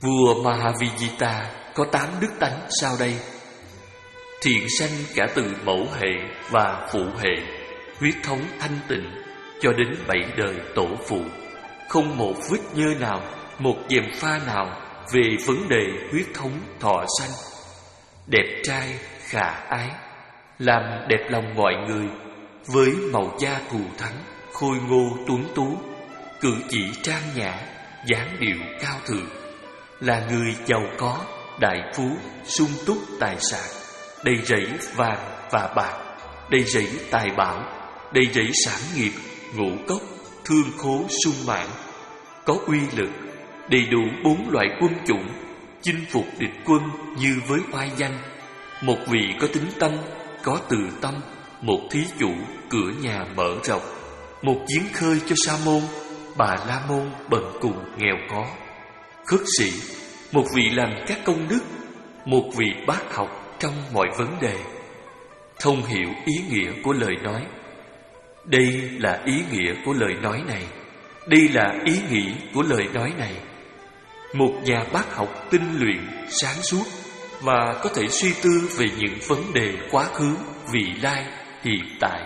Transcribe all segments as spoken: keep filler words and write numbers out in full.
Vua Mahavijita có tám đức tánh sau đây: thiện sanh cả từ mẫu hệ và phụ hệ, huyết thống thanh tịnh cho đến bảy đời tổ phụ, không một vết nhơ nào, một gièm pha nào về vấn đề huyết thống thọ sanh. Đẹp trai khả ái, làm đẹp lòng mọi người, với màu da thù thắng, khôi ngô tuấn tú, cử chỉ trang nhã, dáng điệu cao thượng, là người giàu có, đại phú, sung túc tài sản, đầy rẫy vàng và bạc, đầy rẫy tài bảo, đầy rẫy sản nghiệp, ngũ cốc, thương khố sung mãn, có uy lực, đầy đủ bốn loại quân chủng, chinh phục địch quân như với oai danh. Một vị có tính tâm, có từ tâm, một thí chủ cửa nhà mở rộng, một giếng khơi cho sa môn, bà la môn bần cùng nghèo có, khất sĩ, một vị làm các công đức, một vị bác học trong mọi vấn đề, thông hiểu ý nghĩa của lời nói. Đây là ý nghĩa của lời nói này, đây là ý nghĩ của lời nói này. Một nhà bác học tinh luyện, sáng suốt và có thể suy tư về những vấn đề quá khứ, vị lai, hiện tại.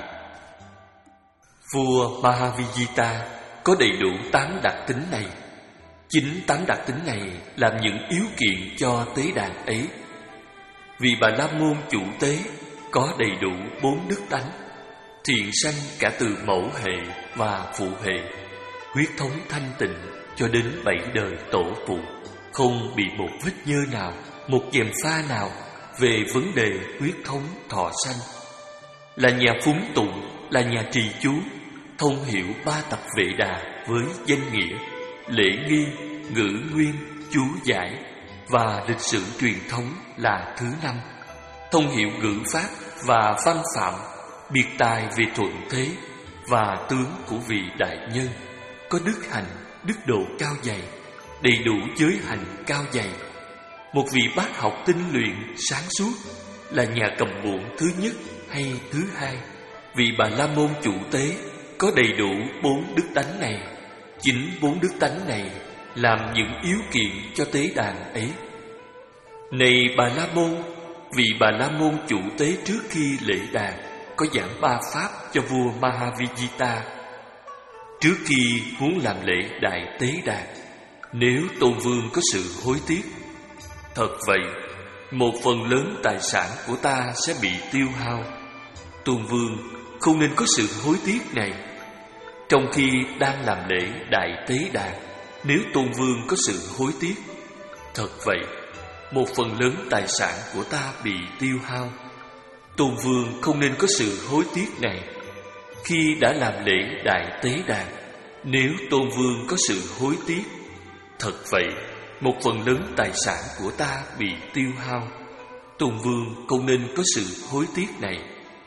Vua Mahavijita có đầy đủ tám đặc tính này. Chính tám đặc tính này làm những yếu kiện cho tế đàn ấy. Vì Bà La Môn chủ tế có đầy đủ bốn đức tánh: thiện sanh cả từ mẫu hệ và phụ hệ, huyết thống thanh tịnh cho đến bảy đời tổ phụ, không bị một vết nhơ nào, một gièm pha nào về vấn đề huyết thống thọ sanh, là nhà phúng tụng, là nhà trì chú, thông hiểu ba tập Vệ Đà với danh nghĩa, lễ nghi, ngữ nguyên, chú giải và lịch sử truyền thống là thứ năm, thông hiểu ngữ pháp và văn phạm, biệt tài về thuận thế và tướng của vị đại nhân, có đức hạnh, đức độ cao dày, đầy đủ giới hạnh cao dày. Một vị bác học tinh luyện, sáng suốt, là nhà cầm bụng thứ nhất hay thứ hai. Vị Bà La Môn chủ tế có đầy đủ bốn đức tánh này. Chính bốn đức tánh này làm những yếu kiện cho tế đàn ấy. Này Bà La Môn, vị Bà La Môn chủ tế trước khi lễ đàn có giảng ba pháp cho vua Mahavijita. Trước khi muốn làm lễ đại tế đàn, nếu Tôn Vương có sự hối tiếc, thật vậy, một phần lớn tài sản của ta sẽ bị tiêu hao. Tôn Vương không nên có sự hối tiếc này. Trong khi đang làm lễ đại tế đàn, nếu Tôn Vương có sự hối tiếc, thật vậy, một phần lớn tài sản của ta bị tiêu hao. Tôn Vương không nên có sự hối tiếc này. Khi đã làm lễ đại tế đàn, nếu Tôn Vương có sự hối tiếc, thật vậy, một phần lớn tài sản của ta bị tiêu hao. Tôn Vương không nên có sự hối tiếc này.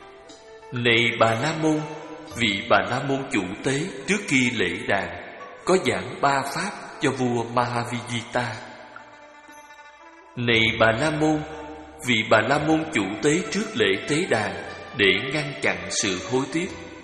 Này Bà La Môn, vị Bà La Môn chủ tế trước khi lễ đàn có giảng ba pháp cho vua Mahavijita. Này Bà La Môn, vị Bà La Môn chủ tế trước lễ tế đàn để ngăn chặn sự hối tiếc.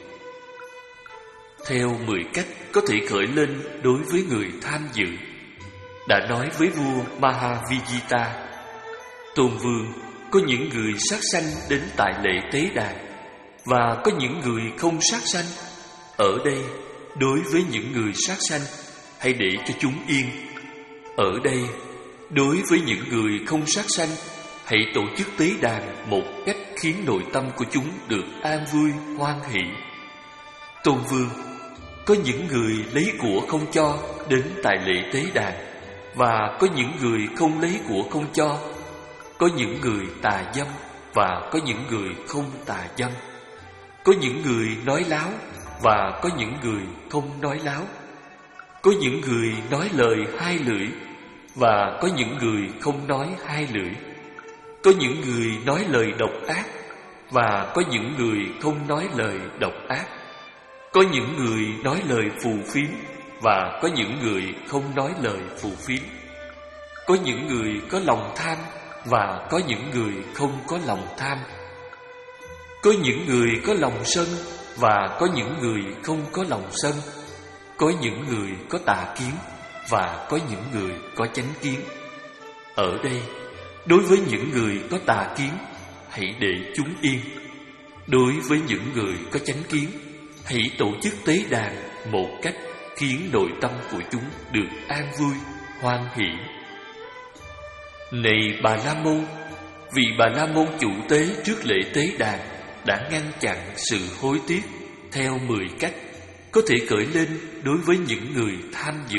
Theo mười cách có thể khởi lên đối với người tham dự, đã nói với vua Mahavijita: Tôn Vương, có những người sát sanh đến tại lễ tế đàn, và có những người không sát sanh. Ở đây, đối với những người sát sanh, hãy để cho chúng yên. Ở đây, đối với những người không sát sanh, hãy tổ chức tế đàn một cách khiến nội tâm của chúng được an vui, hoan hỷ. Tôn Vương, có những người lấy của không cho đến tại lễ tế đàn, và có những người không lấy của không cho. Có những người tà dâm và có những người không tà dâm. Có những người nói láo và có những người không nói láo. Có những người nói lời hai lưỡi và có những người không nói hai lưỡi. Có những người nói lời độc ác và có những người không nói lời độc ác. Có những người nói lời phù phiếm và có những người không nói lời phù phiếm. Có những người có lòng tham và có những người không có lòng tham. Có những người có lòng sân và có những người không có lòng sân. Có những người có tà kiến và có những người có chánh kiến. Ở đây, đối với những người có tà kiến, hãy để chúng yên. Đối với những người có chánh kiến, hãy tổ chức tế đàn một cách khiến nội tâm của chúng được an vui, hoan hỷ. Này Bà La Môn, vì Bà La Môn chủ tế trước lễ tế đàn đã ngăn chặn sự hối tiếc theo mười cách có thể khởi lên đối với những người tham dự.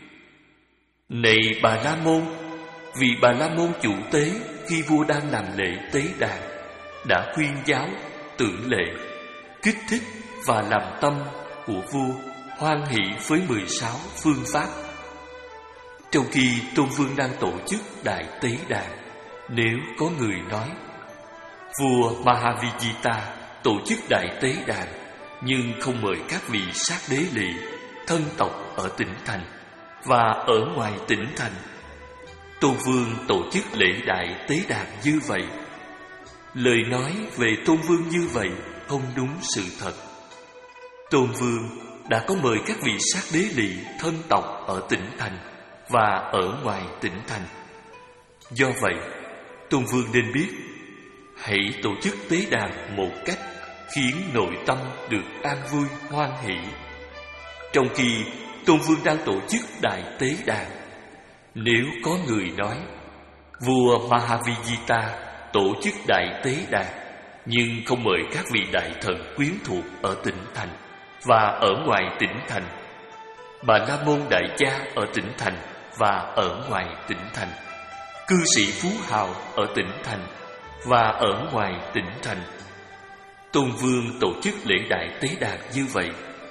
Này Bà La Môn, vì Bà La Môn chủ tế khi vua đang làm lễ tế đàn đã khuyên giáo, tưởng lệ, kích thích và làm tâm của vua hoan hỷ với mười sáu phương pháp. Trong khi Tôn Vương đang tổ chức đại tế đàn, nếu có người nói: vua Mahavijita tổ chức đại tế đàn nhưng không mời các vị sát đế lỵ, thân tộc ở tỉnh thành và ở ngoài tỉnh thành, Tôn Vương tổ chức lễ đại tế đàn như vậy, lời nói về Tôn Vương như vậy không đúng sự thật. Tôn Vương đã có mời các vị sát đế lỵ, thân tộc ở tỉnh thành và ở ngoài tỉnh thành. Do vậy, Tôn Vương nên biết, hãy tổ chức tế đàn một cách khiến nội tâm được an vui, hoan hỷ. Trong khi Tôn Vương đang tổ chức đại tế đàn, nếu có người nói: vua Mahavijita tổ chức đại tế đàn nhưng không mời các vị đại thần quyến thuộc ở tỉnh thành và ở ngoài tỉnh thành, Bà La Môn đại gia ở tỉnh thành và ở ngoài tỉnh thành, cư sĩ phú hào ở tỉnh thành và ở ngoài tỉnh thành, Tôn Vương tổ chức lễ đại tế đàn như vậy,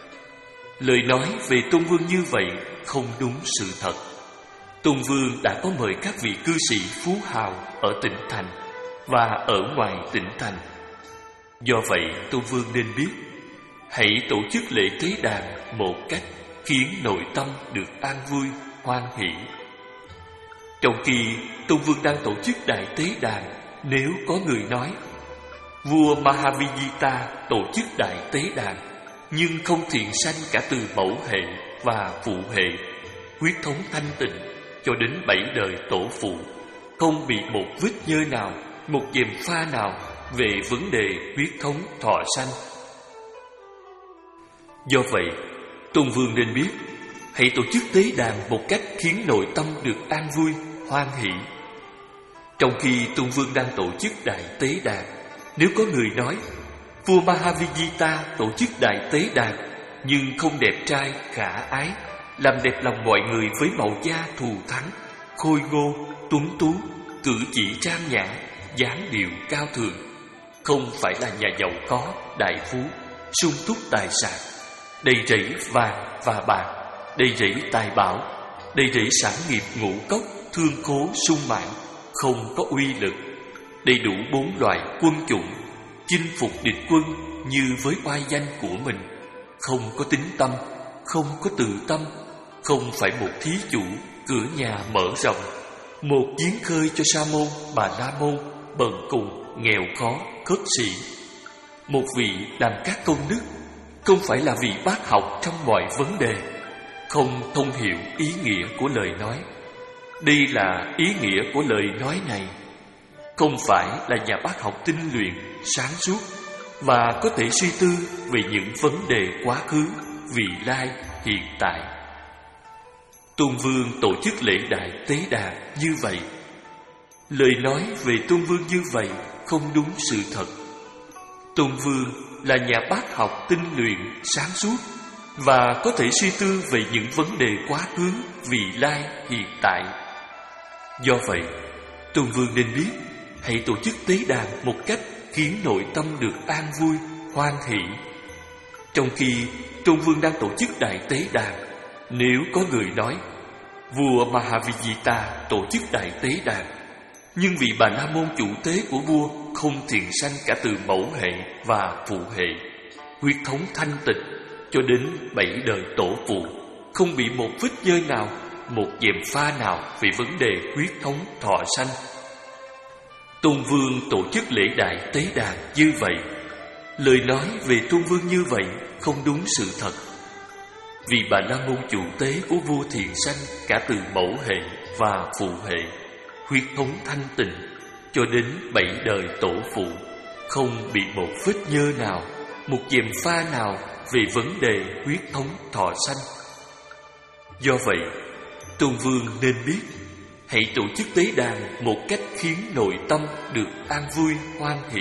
lời nói về Tôn Vương như vậy không đúng sự thật. Tôn Vương đã có mời các vị cư sĩ phú hào ở tỉnh thành và ở ngoài tỉnh thành. Do vậy, Tôn Vương nên biết, hãy tổ chức lễ tế đàn một cách khiến nội tâm được an vui, hoan hỷ. Trong khi Tôn Vương đang tổ chức đại tế đàn, nếu có người nói: vua Mahavijita tổ chức đại tế đàn nhưng không thiện sanh cả từ mẫu hệ và phụ hệ, huyết thống thanh tịnh cho đến bảy đời tổ phụ, không bị một vết nhơ nào, một gièm pha nào về vấn đề huyết thống thọ sanh. Do vậy, Tôn Vương nên biết, hãy tổ chức tế đàn một cách khiến nội tâm được an vui, hoan hỷ. Trong khi Tôn Vương đang tổ chức đại tế đàn, nếu có người nói: vua Mahavijita tổ chức đại tế đàn nhưng không đẹp trai, khả ái, làm đẹp lòng mọi người với màu da thù thắng, khôi ngô, tuấn tú, cử chỉ trang nhã, dáng điệu cao thượng, không phải là nhà giàu có, đại phú, sung túc tài sản, đầy rẫy vàng và bạc, đầy rẫy tài bảo, đầy rẫy sản nghiệp ngũ cốc, thương khố, sung mãn, không có uy lực, đầy đủ bốn loại quân chủng, chinh phục địch quân như với oai danh của mình, không có tín tâm, không có tự tâm, không phải một thí chủ, cửa nhà mở rộng, một giếng khơi cho sa môn, bà la môn, bần cùng, nghèo khó, khất sĩ, một vị làm các công đức, không phải là vị bác học trong mọi vấn đề, không thông hiểu ý nghĩa của lời nói. Đây là ý nghĩa của lời nói này, không phải là nhà bác học tinh luyện, sáng suốt và có thể suy tư về những vấn đề quá khứ, vị lai, hiện tại. Tôn Vương tổ chức lễ đại tế đàn như vậy, lời nói về Tôn Vương như vậy không đúng sự thật. Tôn Vương là nhà bác học tinh luyện, sáng suốt và có thể suy tư về những vấn đề quá khứ, vị lai, hiện tại. Do vậy, Tôn Vương nên biết, hãy tổ chức tế đàn một cách khiến nội tâm được an vui, hoan hỷ. Trong khi Tôn Vương đang tổ chức đại tế đàn, nếu có người nói: vua Mahavijita tổ chức đại tế đàn nhưng vì Bà La Môn chủ tế của vua không thiện sanh cả từ mẫu hệ và phụ hệ, huyết thống thanh tịnh cho đến bảy đời tổ phụ, không bị một vết nhơ nào, một gièm pha nào về vấn đề huyết thống thọ sanh. Tôn Vương tổ chức lễ đại tế đàn như vậy, lời nói về Tôn Vương như vậy không đúng sự thật. Vì Bà La Môn Chủ Tế của vua Thiện Sanh cả từ mẫu hệ và phụ hệ, huyết thống thanh tịnh cho đến bảy đời tổ phụ, không bị một vết nhơ nào, một gièm pha nào về vấn đề huyết thống thọ sanh. Do vậy, Tôn Vương nên biết, hãy tổ chức tế đàn một cách khiến nội tâm được an vui hoan hỷ.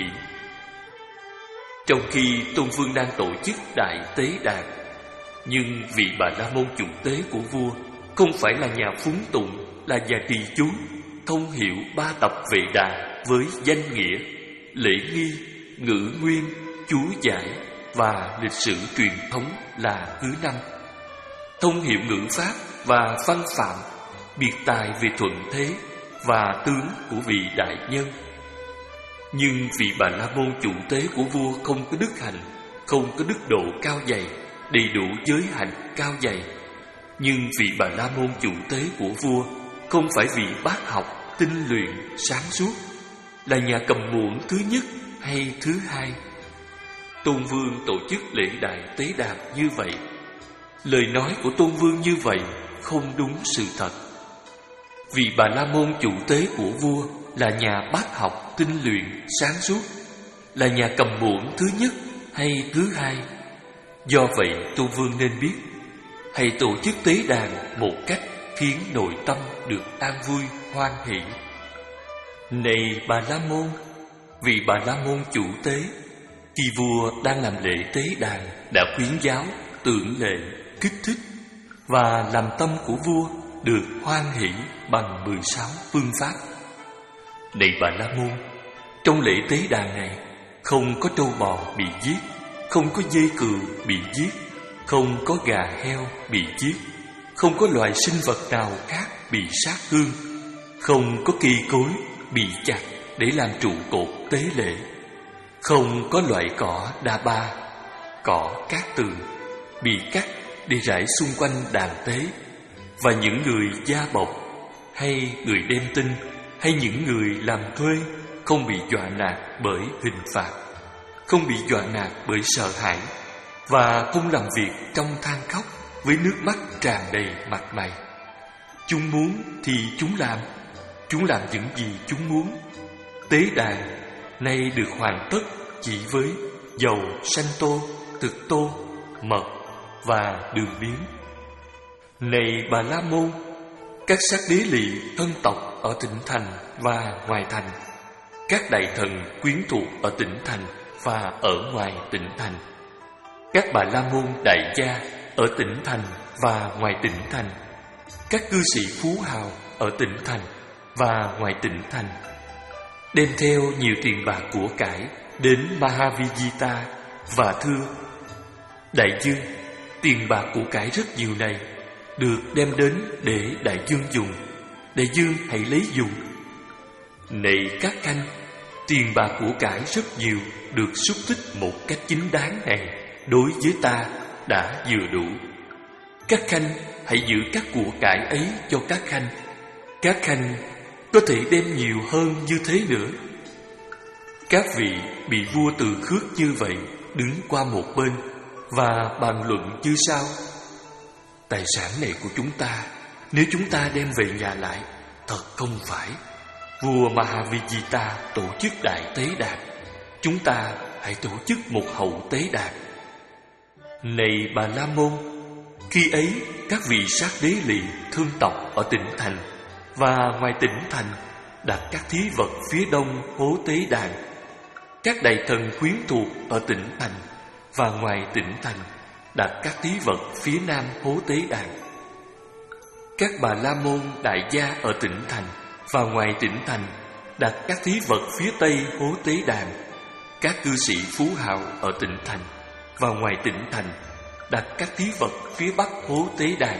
Trong khi Tôn Vương đang tổ chức đại tế đàn, nhưng vị Bà La Môn Chủ Tế của vua không phải là nhà phúng tụng, là nhà trì chú, thông hiểu ba tập Vệ Đà với danh nghĩa, lễ nghi, ngữ nguyên, chú giải và lịch sử truyền thống là thứ năm, thông hiểu ngữ pháp và văn phạm, biệt tài về thuận thế và tướng của vị đại nhân. Nhưng vị Bà La Môn Chủ Tế của vua không có đức hạnh, không có đức độ cao dày, đầy đủ giới hạnh cao dày. Nhưng vị Bà La Môn Chủ Tế của vua không phải vị bác học, tinh luyện, sáng suốt, là nhà cầm muỗng thứ nhất hay thứ hai. Tôn Vương tổ chức lễ đại tế đàn như vậy, lời nói của Tôn Vương như vậy không đúng sự thật. Vì Bà La Môn Chủ Tế của vua là nhà bác học, tinh luyện, sáng suốt, là nhà cầm muỗng thứ nhất hay thứ hai. Do vậy Tôn Vương nên biết, hãy tổ chức tế đàn một cách khiến nội tâm được an vui hoan hỷ. Này Bà La Môn, vì Bà La Môn Chủ Tế, khi vua đang làm lễ tế đàn đã khuyến giáo, tưởng lệ, kích thích và làm tâm của vua được hoan hỷ bằng mười sáu phương pháp. Này Bà La Môn, trong lễ tế đàn này không có trâu bò bị giết, không có dê cừu bị giết, không có gà heo bị giết, không có loài sinh vật nào khác bị sát thương, không có cây cối bị chặt để làm trụ cột tế lễ, không có loại cỏ đa ba, cỏ cát tường bị cắt để rải xung quanh đàn tế, và những người gia bộc hay người đem tin hay những người làm thuê không bị dọa nạt bởi hình phạt, không bị dọa nạt bởi sợ hãi, và không làm việc trong than khóc với nước mắt tràn đầy mặt mày. Chúng muốn thì chúng làm, chúng làm những gì chúng muốn. Tế đàn nay được hoàn tất chỉ với dầu sanh tô, thực tô, mật và đường biến. Này Bà La Môn, các sắc đế lỵ thân tộc ở tỉnh thành và ngoài thành, các đại thần quyến thuộc ở tỉnh thành và ở ngoài tỉnh thành, các Bà La Môn đại gia ở tỉnh thành và ngoài tỉnh thành, các cư sĩ phú hào ở tỉnh thành và ngoài tỉnh thành, đem theo nhiều tiền bạc của cải đến Mahavijita và thưa: Đại dương, tiền bạc của cải rất nhiều này được đem đến để đại dương dùng, đại dương hãy lấy dùng. Này các khanh, tiền bạc của cải rất nhiều được xúc tích một cách chính đáng này đối với ta đã vừa đủ. Các khanh hãy giữ các của cải ấy cho các khanh. Các khanh có thể đem nhiều hơn như thế nữa. Các vị bị vua từ khước như vậy đứng qua một bên và bàn luận như sau: Tài sản này của chúng ta, nếu chúng ta đem về nhà lại, thật không phải. Vua Mahavijita tổ chức đại tế đàn, chúng ta hãy tổ chức một hậu tế đàn. Này Bà La Môn, khi ấy các vị sát đế lỵ thương tộc ở tỉnh thành và ngoài tỉnh thành đặt các thí vật phía đông hố tế đàn. Các đại thần quyến thuộc ở tỉnh thành và ngoài tỉnh thành đặt các thí vật phía nam hố tế đàn. Các Bà La Môn đại gia ở tỉnh thành và ngoài tỉnh thành đặt các thí vật phía tây hố tế đàn. Các cư sĩ phú hào ở tỉnh thành và ngoài tỉnh thành đặt các thí vật phía bắc hố tế đàn.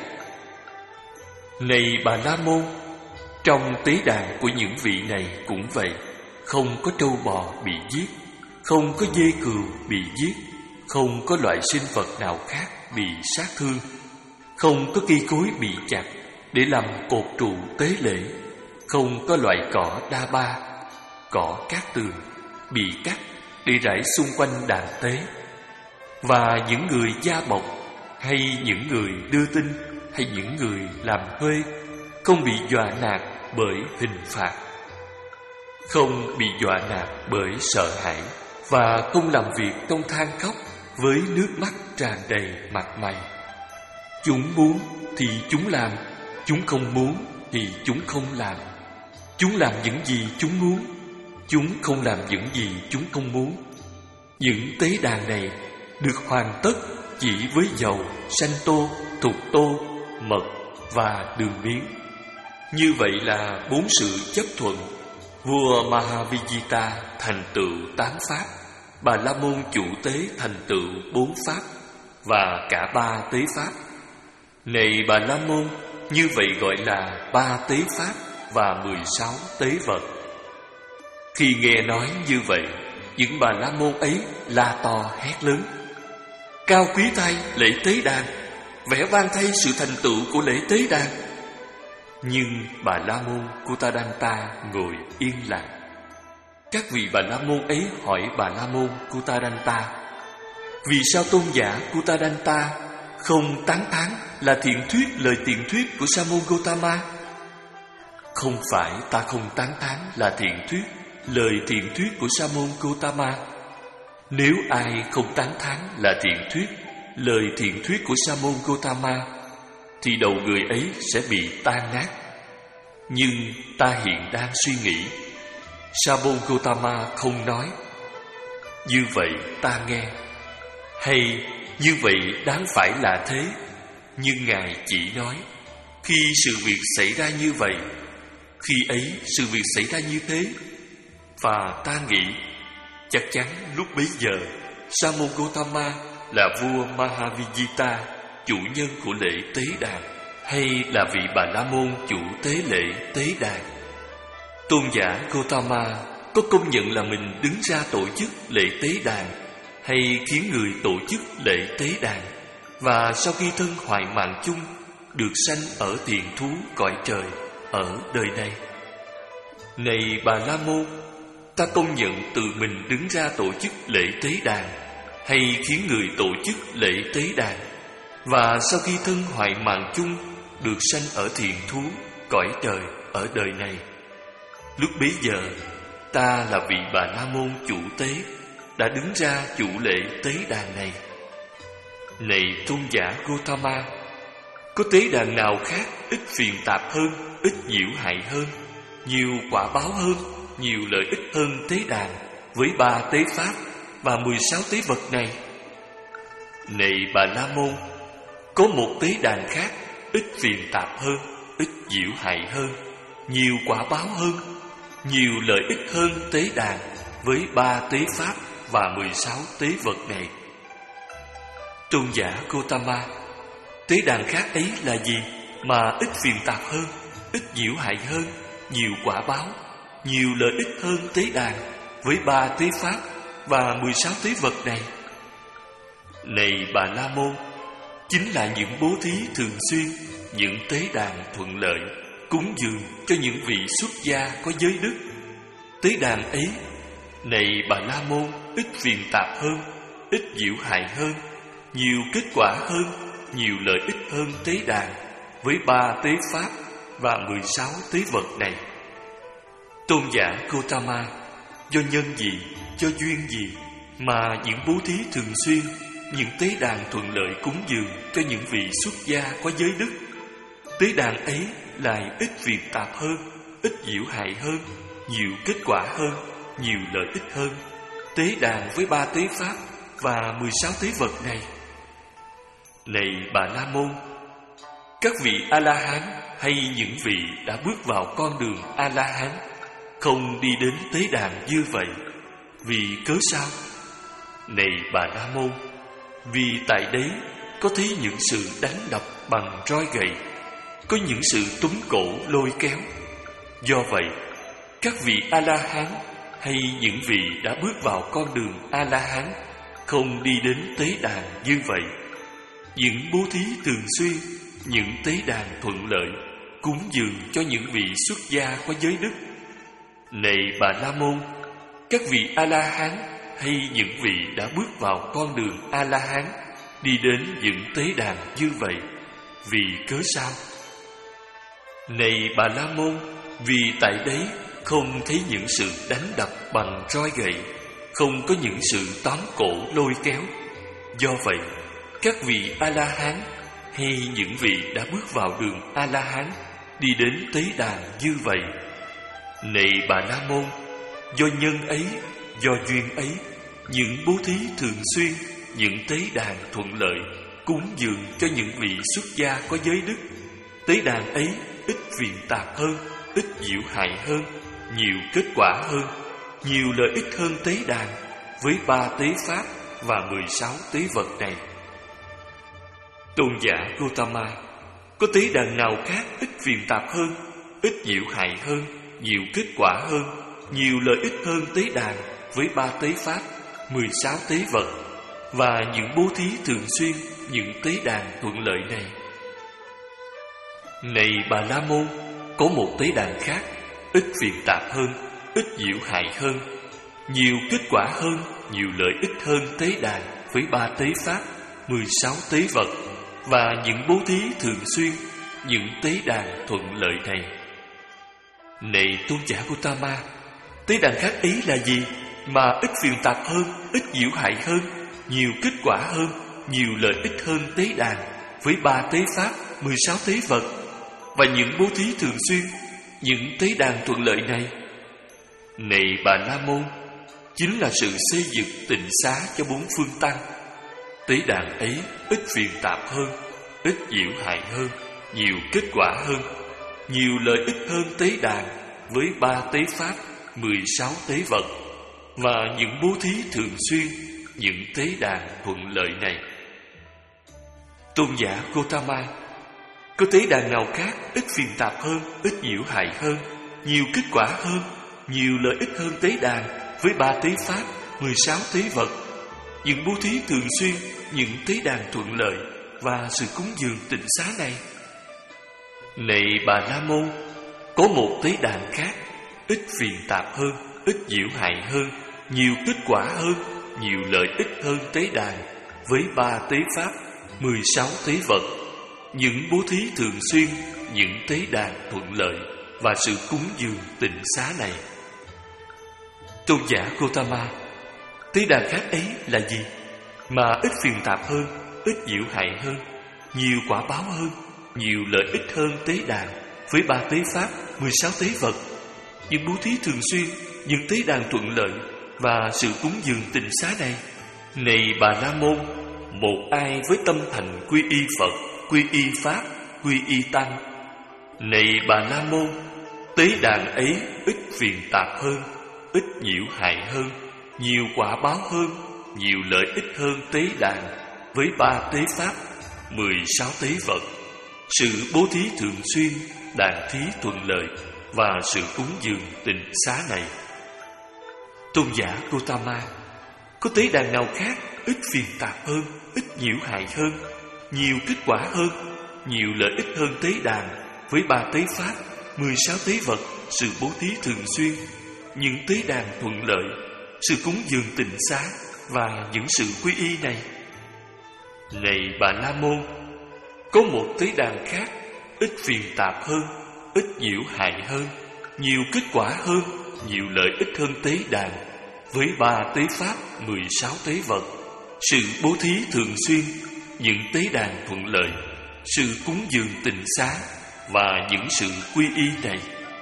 Này Bà La Môn, trong tế đàn của những vị này cũng vậy, không có trâu bò bị giết, không có dê cừu bị giết, không có loại sinh vật nào khác bị sát thương, không có cây cối bị chặt để làm cột trụ tế lễ, không có loại cỏ đa ba, cỏ cát tường bị cắt để rải xung quanh đàn tế, và những người gia bộc hay những người đưa tin, hay những người làm thuê không bị dọa nạt bởi hình phạt, không bị dọa nạt bởi sợ hãi, và không làm việc trong than khóc với nước mắt tràn đầy mặt mày. Chúng muốn thì chúng làm, chúng không muốn thì chúng không làm. Chúng làm những gì chúng muốn, chúng không làm những gì chúng không muốn. Những tế đàn này được hoàn tất chỉ với dầu, sanh tô, thục tô, mật và đường miếng. Như vậy là bốn sự chấp thuận. Vua Mahavijita thành tựu tám pháp, Bà La Môn chủ tế thành tựu bốn pháp, và cả ba tế pháp. Này Bà La Môn, như vậy gọi là ba tế pháp và mười sáu tế vật. Khi nghe nói như vậy, những Bà La Môn ấy la to hét lớn: cao quý thay lễ tế đàn, vẻ vang thay sự thành tựu của lễ tế đàn. Nhưng Bà La Môn Kuttadanta ngồi yên lặng. Các vị Bà La Môn ấy hỏi Bà La Môn Kuttadanta: vì sao tôn giả Kuttadanta không tán thán là thiện thuyết lời thiện thuyết của Sa môn Gotama? Không phải ta không tán thán là thiện thuyết lời thiện thuyết của Sa môn Gotama. Nếu ai không tán thán là thiện thuyết lời thiện thuyết của Sa môn Gotama, thì đầu người ấy sẽ bị tan nát. Nhưng ta hiện đang suy nghĩ, Sa môn Gotama không nói. Như vậy ta nghe, hay như vậy đáng phải là thế. Nhưng Ngài chỉ nói, khi sự việc xảy ra như vậy, khi ấy sự việc xảy ra như thế. Và ta nghĩ, chắc chắn lúc bấy giờ Sa môn Gotama là vua Mahavijita, chủ nhân của lễ tế đàn, hay là vị Bà La Môn chủ tế lễ tế đàn. Tôn giả Gotama có công nhận là mình đứng ra tổ chức lễ tế đàn, hay khiến người tổ chức lễ tế đàn, và sau khi thân hoại mạng chung được sanh ở thiền thú cõi trời ở đời này? Này Bà La Môn, ta công nhận tự mình đứng ra tổ chức lễ tế đàn, hay khiến người tổ chức lễ tế đàn, và sau khi thân hoại mạng chung được sanh ở thiền thú cõi trời ở đời này. Lúc bấy giờ, ta là vị Bà La Môn chủ tế đã đứng ra chủ lễ tế đàn này. Này tôn giả Gotama, có tế đàn nào khác ít phiền tạp hơn, ít nhiễu hại hơn, nhiều quả báo hơn, nhiều lợi ích hơn tế đàn với ba tế pháp và mười sáu tế vật này? Này Bà La Môn, có một tế đàn khác ít phiền tạp hơn, ít nhiễu hại hơn, nhiều quả báo hơn, nhiều lợi ích hơn tế đàn với ba tế pháp và mười sáu tế vật này. Tôn giả Gotama, tế đàn khác ấy là gì mà ít phiền tạp hơn, ít nhiễu hại hơn, nhiều quả báo, nhiều lợi ích hơn tế đàn với ba tế pháp và mười sáu tế vật này? Này Bà La Môn, chính là những bố thí thường xuyên, những tế đàn thuận lợi, cúng dường cho những vị xuất gia có giới đức. Tế đàn ấy, này Bà La Môn, ít phiền tạp hơn, ít nhiễu hại hơn, nhiều kết quả hơn, nhiều lợi ích hơn tế đàn với ba tế pháp và mười sáu tế vật này. Tôn giả Gotama, do nhân gì, do duyên gì mà những bố thí thường xuyên, những tế đàn thuận lợi cúng dường cho những vị xuất gia có giới đức, tế đàn ấy lại ít phiền tạp hơn, ít nhiễu hại hơn, nhiều kết quả hơn, nhiều lợi ích hơn tế đàn với ba tế pháp và mười sáu tế vật này? Này Bà La Môn, các vị A-la-hán hay những vị đã bước vào con đường A-la-hán không đi đến tế đàn như vậy. Vì cớ sao? Này Bà La Môn, vì tại đấy có thấy những sự đánh đập bằng roi gậy, có những sự túm cổ lôi kéo. Do vậy, các vị A-la-hán hay những vị đã bước vào con đường A-la-hán không đi đến tế đàn như vậy. Những bố thí thường xuyên, những tế đàn thuận lợi, cúng dường cho những vị xuất gia có giới đức. Này Bà La Môn, các vị A-la-hán hay những vị đã bước vào con đường A-la-hán đi đến những tế đàn như vậy. Vì cớ sao? Này Bà La Môn, vì tại đấy không thấy những sự đánh đập bằng roi gậy, không có những sự tóm cổ lôi kéo. Do vậy, các vị A-la-hán hay những vị đã bước vào đường A-la-hán đi đến tế đàn như vậy. Này Bà La Môn, do nhân ấy, do duyên ấy, những bố thí thường xuyên, những tế đàn thuận lợi, cúng dường cho những vị xuất gia có giới đức, tế đàn ấy ít phiền tạp hơn, ít nhiễu hại hơn, nhiều kết quả hơn, nhiều lợi ích hơn tế đàn với ba tế pháp và mười sáu tế vật này. Tôn giả Gotama, có tế đàn nào khác ít phiền tạp hơn, ít nhiễu hại hơn, nhiều kết quả hơn, nhiều lợi ích hơn tế đàn với ba tế pháp, mười sáu tế vật và những bố thí thường xuyên, những tế đàn thuận lợi này? Này Bà La Môn, có một tế đàn khác ít phiền tạp hơn, ít nhiễu hại hơn, nhiều kết quả hơn, nhiều lợi ích hơn tế đàn với ba tế pháp, mười sáu tế vật và những bố thí thường xuyên, những tế đàn thuận lợi này. Này Tôn giả Gotama, tế đàn khác ấy là gì mà ít phiền tạp hơn, ít nhiễu hại hơn, nhiều kết quả hơn, nhiều lợi ích hơn tế đàn với ba tế pháp, mười sáu tế vật và những bố thí thường xuyên, những tế đàn thuận lợi này? Này Bà La Môn, chính là sự xây dựng tịnh xá cho bốn phương tăng. Tế đàn ấy ít phiền tạp hơn, ít nhiễu hại hơn, nhiều kết quả hơn, nhiều lợi ích hơn tế đàn với ba tế pháp, mười sáu tế vật và những bố thí thường xuyên, những tế đàn thuận lợi này. Tôn giả Gotama, có tế đàn nào khác ít phiền tạp hơn, ít nhiễu hại hơn, nhiều kết quả hơn, nhiều lợi ích hơn tế đàn với ba tế pháp, mười sáu tế vật, những bố thí thường xuyên, những tế đàn thuận lợi và sự cúng dường tịnh xá này? Này Bà La Môn, có một tế đàn khác ít phiền tạp hơn, ít nhiễu hại hơn, nhiều kết quả hơn, nhiều lợi ích hơn tế đàn với ba tế pháp, mười sáu tế vật, những bố thí thường xuyên, những tế đàn thuận lợi và sự cúng dường tịnh xá này. Tôn giả Gotama, tế đàn khác ấy là gì mà ít phiền tạp hơn, ít nhiễu hại hơn, nhiều quả báo hơn, nhiều lợi ích hơn tế đàn với ba tế pháp, mười sáu tế vật, những bố thí thường xuyên, những tế đàn thuận lợi và sự cúng dường tịnh xá này? Này Bà La Môn, một ai với tâm thành quy y Phật, quy y Pháp, quy y Tăng. Này Bà La Môn, tế đàn ấy ít phiền tạp hơn, ít nhiễu hại hơn, nhiều quả báo hơn, nhiều lợi ích hơn tế đàn với ba tế pháp, mười sáu tế vật, sự bố thí thường xuyên, đàn thí thuận lợi và sự cúng dường tịnh xá này. Tôn giả Gotama, có tế đàn nào khác ít phiền tạp hơn, ít nhiễu hại hơn, nhiều kết quả hơn, nhiều lợi ích hơn tế đàn với ba tế pháp, mười sáu tế vật, sự bố thí thường xuyên, những tế đàn thuận lợi, sự cúng dường tịnh xá và những sự quy y này? Này Bà La Môn, có một tế đàn khác ít phiền tạp hơn, ít nhiễu hại hơn, nhiều kết quả hơn, nhiều lợi ích hơn tế đàn với ba tế pháp, mười sáu tế vật, sự bố thí thường xuyên, những tế đàn thuận lợi, sự cúng dường tịnh xá và những sự quy y này.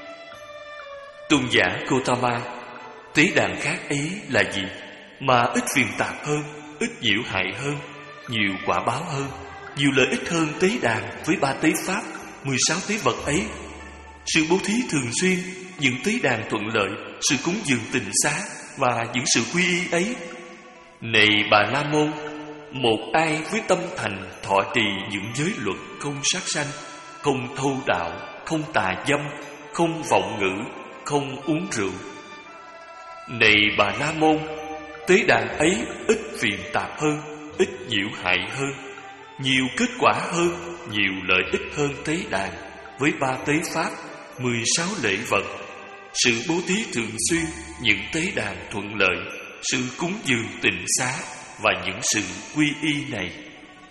Tôn giả Gotama, tế đàn khác ấy là gì mà ít phiền tạp hơn, ít nhiễu hại hơn, nhiều quả báo hơn, nhiều lợi ích hơn tế đàn với ba tế pháp, mười sáu tế vật ấy? Sự bố thí thường xuyên, những tế đàn thuận lợi, sự cúng dường tịnh xá và những sự quy y ấy? Này Bà La Môn, một ai với tâm thành thọ trì những giới luật không sát sanh, không thâu đạo, không tà dâm, không vọng ngữ, không uống rượu. Này Bà La Môn, tế đàn ấy ít phiền tạp hơn, ít nhiễu hại hơn, nhiều kết quả hơn, nhiều lợi ích hơn tế đàn với ba tế pháp, mười sáu lễ vật, sự bố thí thường xuyên, những tế đàn thuận lợi, sự cúng dường tịnh xá và những sự quy y này.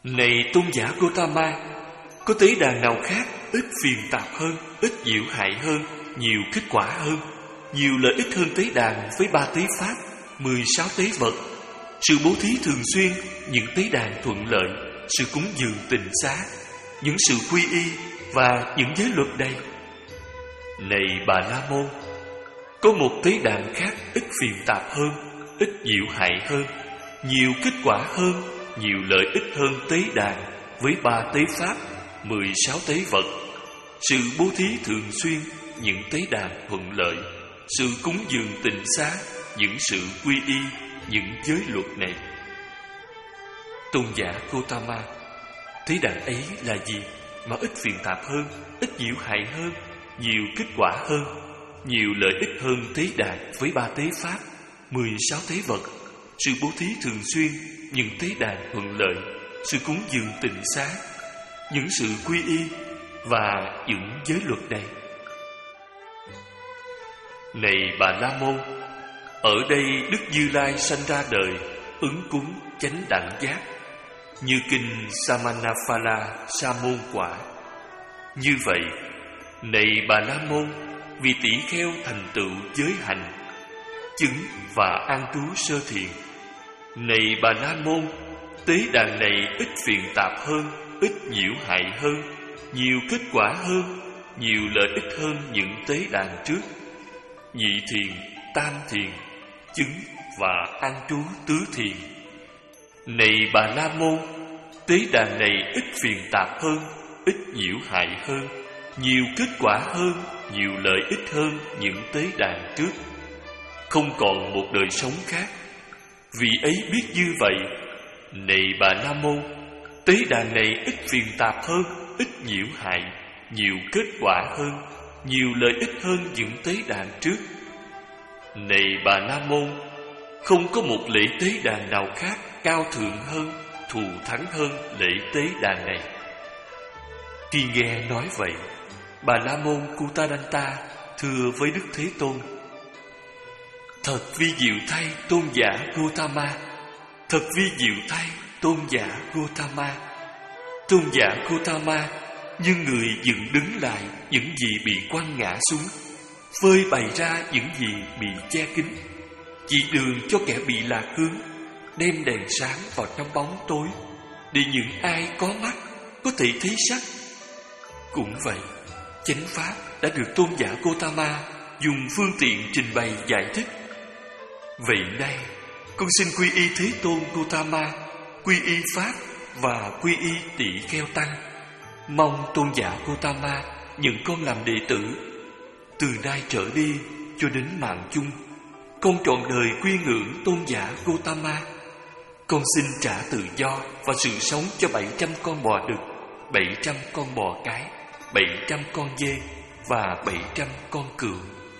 Này tôn giả Gotama, có tế đàn nào khác ít phiền tạp hơn, ít nhiễu hại hơn, nhiều kết quả hơn, nhiều lợi ích hơn tế đàn với ba tế pháp, mười sáu tế vật, sự bố thí thường xuyên, những tế đàn thuận lợi, sự cúng dường tịnh xá, những sự quy y và những giới luật đây? Này Bà La Môn, có một tế đàn khác ít phiền tạp hơn, ít nhiễu hại hơn, nhiều kết quả hơn, nhiều lợi ích hơn tế đàn với ba tế pháp, mười sáu tế vật, sự bố thí thường xuyên, những tế đàn thuận lợi, sự cúng dường tịnh xá, những sự quy y, những giới luật này. Tôn giả Gotama, tế đàn ấy là gì mà ít phiền tạp hơn, ít nhiễu hại hơn, nhiều kết quả hơn, nhiều lợi ích hơn tế đàn với ba tế pháp, mười sáu tế vật, sự bố thí thường xuyên, những tế đàn thuận lợi, sự cúng dường tịnh xá, những sự quy y và những giới luật này? Này Bà La Môn, ở đây Đức Như Lai sanh ra đời, ứng cúng chánh đẳng giác, như kinh Samanaphala Sa môn quả. Như vậy, này Bà La Môn, vì tỷ kheo thành tựu giới hành, chứng và an trú sơ thiền. Này Bà La Môn, tế đàn này ít phiền tạp hơn, ít nhiễu hại hơn, nhiều kết quả hơn, nhiều lợi ích hơn những tế đàn trước, nhị thiền, tam thiền, chứng và an trú tứ thiền. Này Bà La Môn, tế đàn này ít phiền tạp hơn, ít nhiễu hại hơn, nhiều kết quả hơn, nhiều lợi ích hơn những tế đàn trước, không còn một đời sống khác. Vì ấy biết như vậy, này Bà La Môn, tế đàn này ít phiền tạp hơn, ít nhiễu hại, nhiều kết quả hơn, nhiều lợi ích hơn những tế đàn trước. Này Bà La Môn, không có một lễ tế đàn nào khác cao thượng hơn, thù thắng hơn lễ tế đàn này. Khi nghe nói vậy, Bà La Môn Kutadanta thưa với Đức Thế Tôn: Thật vi diệu thay tôn giả Gotama, thật vi diệu thay tôn giả Gotama. Tôn giả Gotama như người dựng đứng lại những gì bị quăng ngã xuống, phơi bày ra những gì bị che kín, chỉ đường cho kẻ bị lạc hướng, đem đèn sáng vào trong bóng tối, để những ai có mắt có thể thấy sắc. Cũng vậy, chánh pháp đã được tôn giả Gotama dùng phương tiện trình bày giải thích. Vậy nay, con xin quy y Thế Tôn Gotama, quy y Pháp và quy y Tỷ Kheo Tăng. Mong tôn giả Gotama nhận con làm đệ tử. Từ nay trở đi cho đến mạng chung, con trọn đời quy ngưỡng tôn giả Gotama. Con xin trả tự do và sự sống cho bảy trăm con bò đực, bảy trăm con bò cái, bảy trăm con dê và bảy trăm con cừu.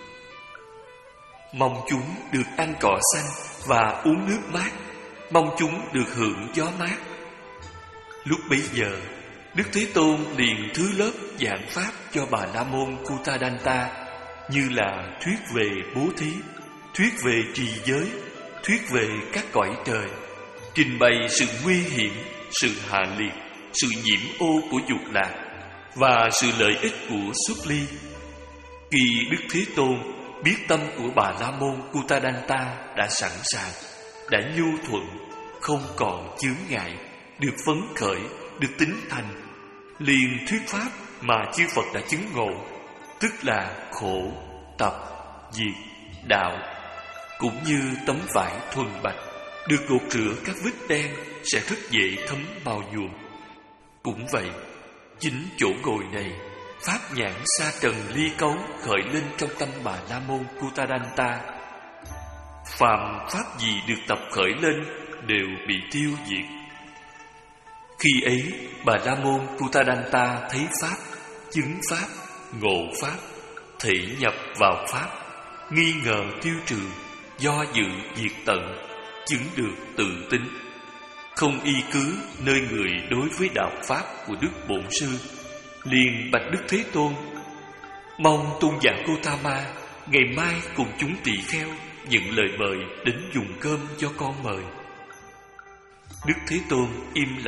Mong chúng được ăn cỏ xanh và uống nước mát, mong chúng được hưởng gió mát. Lúc bấy giờ, Đức Thế Tôn liền thứ lớp giảng pháp cho Bà La Môn Kutadanta, như là thuyết về bố thí, thuyết về trì giới, thuyết về các cõi trời, trình bày sự nguy hiểm, sự hạ liệt, sự nhiễm ô của dục lạc và sự lợi ích của xuất ly. Khi Đức Thế Tôn biết tâm của Bà La Môn Kutadanta đã sẵn sàng, đã nhu thuận, không còn chướng ngại, được phấn khởi, được tín thành, liền thuyết pháp mà chư Phật đã chứng ngộ, tức là khổ, tập, diệt, đạo. Cũng như tấm vải thuần bạch được gột rửa các vết đen sẽ rất dễ thấm màu nhuộm. Cũng vậy, chính chỗ ngồi này, pháp nhãn sa trần ly cấu khởi lên trong tâm Bà La Môn Kutadanta. Phàm pháp gì được tập khởi lên đều bị tiêu diệt. Khi ấy, Bà La Môn Kutadanta thấy pháp, chứng pháp, ngộ pháp, thể nhập vào pháp, nghi ngờ tiêu trừ, do dự diệt tận, chứng được tự tính, không y cứ nơi người đối với đạo pháp của Đức Bổn Sư, liền bạch Đức Thế Tôn: Mong tôn giả Gotama ngày mai cùng chúng tỳ kheo nhận lời mời đến dùng cơm cho con mời. Đức Thế Tôn im lặng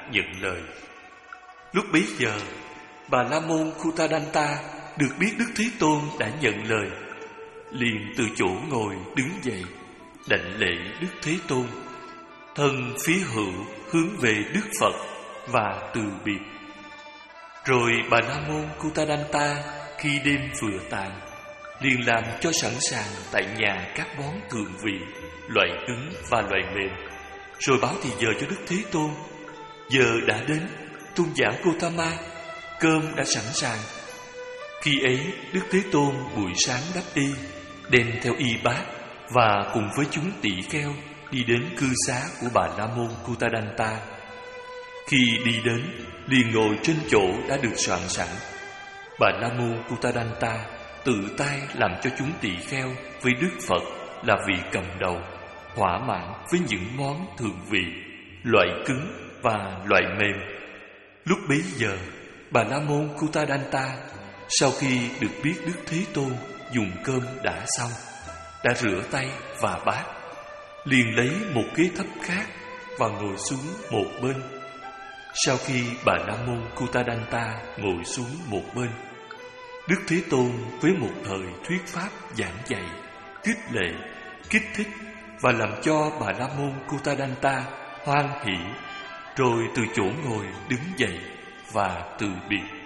nhận lời. Lúc bấy giờ, Bà La Môn Khuttadanta được biết Đức Thế Tôn đã nhận lời, liền từ chỗ ngồi đứng dậy, đảnh lễ Đức Thế Tôn, thân phía hữu hướng về Đức Phật và từ biệt. Rồi Bà La Môn Khuttadanta khi đêm vừa tàn, liền làm cho sẵn sàng tại nhà các món thượng vị, loại cứng và loại mềm, rồi báo thì giờ cho Đức Thế Tôn. Giờ đã đến, tôn giả Gotama, cơm đã sẵn sàng. Khi ấy, Đức Thế Tôn buổi sáng đắp y, đem theo y bát và cùng với chúng tỷ kheo đi đến cư xá của Bà La Môn Khuttadanta. Khi đi đến, liền ngồi trên chỗ đã được soạn sẵn. Bà La Môn Khuttadanta tự tay làm cho chúng tỷ kheo với Đức Phật là vị cầm đầu, thỏa mãn với những món thượng vị, loại cứng và loại mềm. Lúc bấy giờ, Bà La Môn Khuttadanta sau khi được biết Đức Thế Tôn dùng cơm đã xong, đã rửa tay và bát, liền lấy một ghế thấp khác và ngồi xuống một bên. Sau khi Bà La Môn Khuttadanta ngồi xuống một bên, Đức Thế Tôn với một thời thuyết pháp giảng dạy, khích lệ, kích thích và làm cho Bà La Môn Khuttadanta hoan hỷ, rồi từ chỗ ngồi đứng dậy và từ biệt.